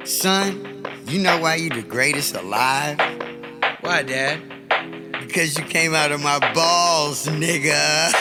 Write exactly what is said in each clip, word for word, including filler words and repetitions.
Son, you know why you the greatest alive? Why, Dad? Because you came out of my balls, nigga.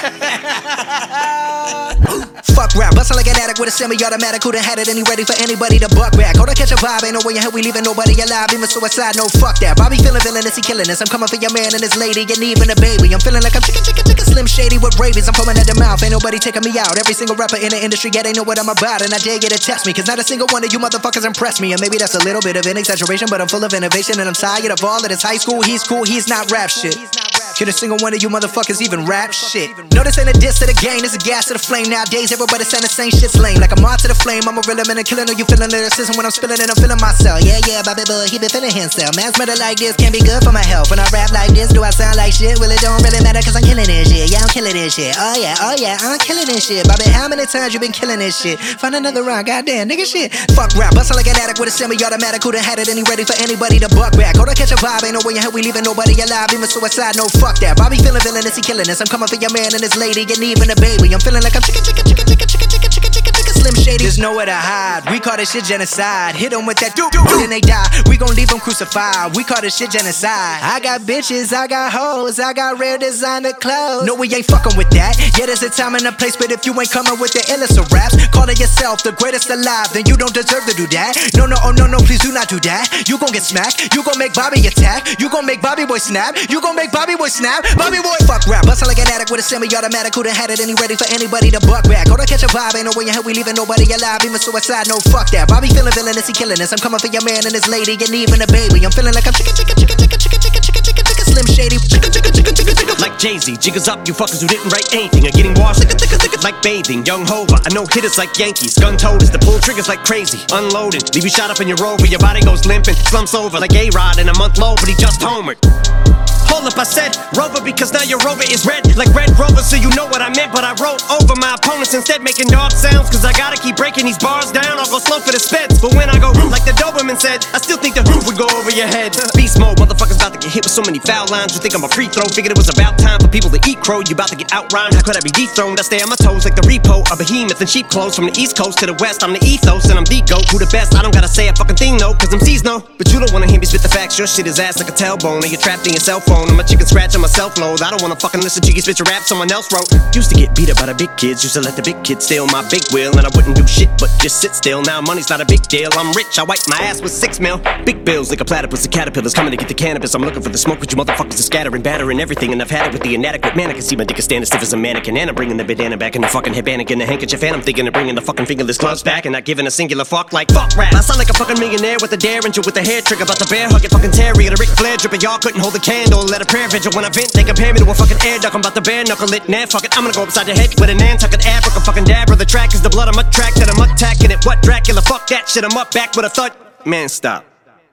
Fuck rap, bustin' like an addict with a semi-automatic. Who done had it and he ready for anybody to buck back? Hold on, catch a vibe, ain't no way in hell we leaving nobody alive. Even suicide, no fuck that. Bobby feeling villainous, he killing us. I'm coming for your man and his lady, and even a baby. I'm feeling like I'm chicken, chicken, chicken, slim shady with rabies. I'm foaming at the mouth, ain't nobody taking me out. Every single rapper in the industry, yeah, they know what I'm about. And I dare you to test me, cause not a single one of you motherfuckers impress me. And maybe that's a little bit of an exaggeration, but I'm full of innovation. And I'm tired of all of this high school, he's cool, he's not rap shit. Can a single one of you motherfuckers even rap shit? No, this ain't a diss to the game, this a gas to the flame. Nowadays, everybody saying the same shit's lame. Like a moth to the flame, I'm a real man and killing. Are you feeling lyricism when I'm spilling it? I'm feeling myself. Yeah, yeah, Bobby Boy, he been feeling himself. Man's murder like this can't be good for my health. When I rap like this, do I sound like shit? Well, it don't really matter cause I'm killing this shit. Yeah, I'm killing this shit. Oh yeah, oh yeah, I'm killing this shit. Bobby, how many times you been killing this shit? Find another rhyme, goddamn, nigga shit. Fuck rap, bustin' like an addict with a semi-automatic. Who done had it and he ready for anybody to buck back? Hold on, catch a vibe, ain't no way in hell we leaving nobody alive. Even suicide, no fuck that. Bobby feeling villainous, he killing us. I'm coming for your man and his lady, and even a baby. I'm feeling like I'm chicken, chicken, chicken, chicken, chicken, chicken, chicken, chicken, chicken, slim shady. There's nowhere to hide. We call this shit genocide. Hit them with that doo doo, then they die. We gon' leave them crucified. We call this shit genocide. I got bitches, I got hoes, I got rare designer clothes. No, we ain't fucking with that. Yeah, there's a time and a place, but if you ain't coming with the illest of raps, calling yourself the greatest alive, then you don't deserve to do that. No, no, oh no, no, please do not do that. You gon' get smacked. You gon' make Bobby attack. You gon' make Bobby Boy snap. You gon' make Bobby Boy snap. Bobby Boy, fuck rap. Bustin' like an addict with a semi-automatic. Who done had it and he ready for anybody to buck back? Hold on, catch a vibe, ain't no way in hell we leaving nobody alive. Even suicide, no fuck that. Bobby feeling villainous, he killing us. I'm coming for your man and his lady, and even a baby. I'm feeling like I'm chicken, chicken, chicken, chicken, chicken, chicken, chicken, chicken, chicken, slim shady. Chicken, chicken, chicken, chicken, chicken. Like Jay-Z, jiggers up, you fuckers who didn't write anything are getting washed. Like bathing, young Hova, I know hitters like Yankees. Gun toters, the pull triggers like crazy. Unloaded, leave you shot up in your rover. Your body goes limping, slumps over like A-Rod in a month low, but he just homered. Hold up, I said Rover because now your Rover is red like Red Rover, so you know what I meant. But I wrote over my opponents instead, making dog sounds, cause I gotta keep breaking these bars down. I'll go slow for the speds, but when I go like the Doberman said, I still think the roof would go over your head. Beast mode, motherfuckers about to get hit with so many foul lines. You think I'm a free throw, figured it was about time for people to eat crow. You about to get outrhymed, how could I be dethroned? I stay on my toes like the repo, a behemoth in sheep clothes. From the east coast to the west, I'm the ethos and I'm the goat. Who the best? I don't gotta say a fucking thing though, cause M Cs know. But you don't wanna hear me spit the facts, your shit is ass like a tailbone, and you're trapped in your cell phone. I'm a chicken scratch on my self-load. I don't wanna fucking listen to you spit your rap someone else wrote. Used to get beat up by the big kids, used to let the big kids steal my big wheel, and I wouldn't do shit but just sit still. Now money's not a big deal, I'm rich, I wipe my ass with six mil. Big bills like a platypus, the caterpillars coming to get the cannabis. I'm looking for the smoke, but you motherfuckers are scattering, battering everything, and I've had it with the inadequate man. I can see my dick is standing stiff as a mannequin, and I'm bringing the bandana back in the fucking headband and the handkerchief, and I'm thinking of bringing the fucking fingerless gloves back, and not giving a singular fuck like fuck rap. I sound like a fucking millionaire with a derringer with a hair trigger, about the bear hug it fucking terrier, the Ric Flair dripping. Y'all couldn't hold a candle, let a prayer vigil when I vent. They compare me to a fucking air duck, I'm about to bare knuckle it. Nah, fuck it, I'm gonna go upside your head with a Nantucket Africa fucking dabber. The track is the blood, I'm a track that I'm attacking it. What Dracula, fuck that shit, I'm up back with a thud. Man, stop.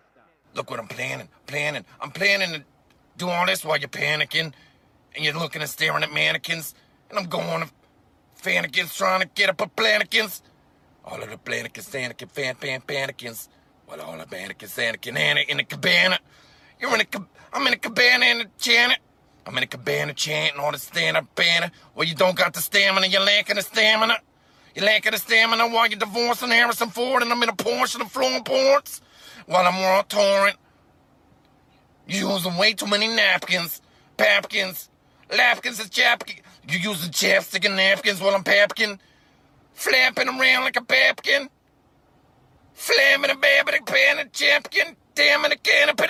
Look what I'm planning, planning. I'm planning to do all this while you're panicking, and you're looking and staring at mannequins, and I'm going to fannikins trying to get up a plannikins. All of the plannikins, fannikin, fan, fan, panikins. Well, all the mannequins, fannikin, Anna in the cabana. You're in a, cab- I'm in a cabana in the Janet. I'm in a cabana chanting all the stand-up banner. Well, you don't got the stamina, you're lacking the stamina. You're lacking the stamina while you're divorcing Harrison Ford, and I'm in a Porsche and I'm flowing ports while I'm on torrent. You're using way too many napkins, papkins, lapkins and chapkins. You're using chapstick and napkins while I'm papkin, flapping around like a papkin, flamming a babbing pan and chapkin, damn it, a can of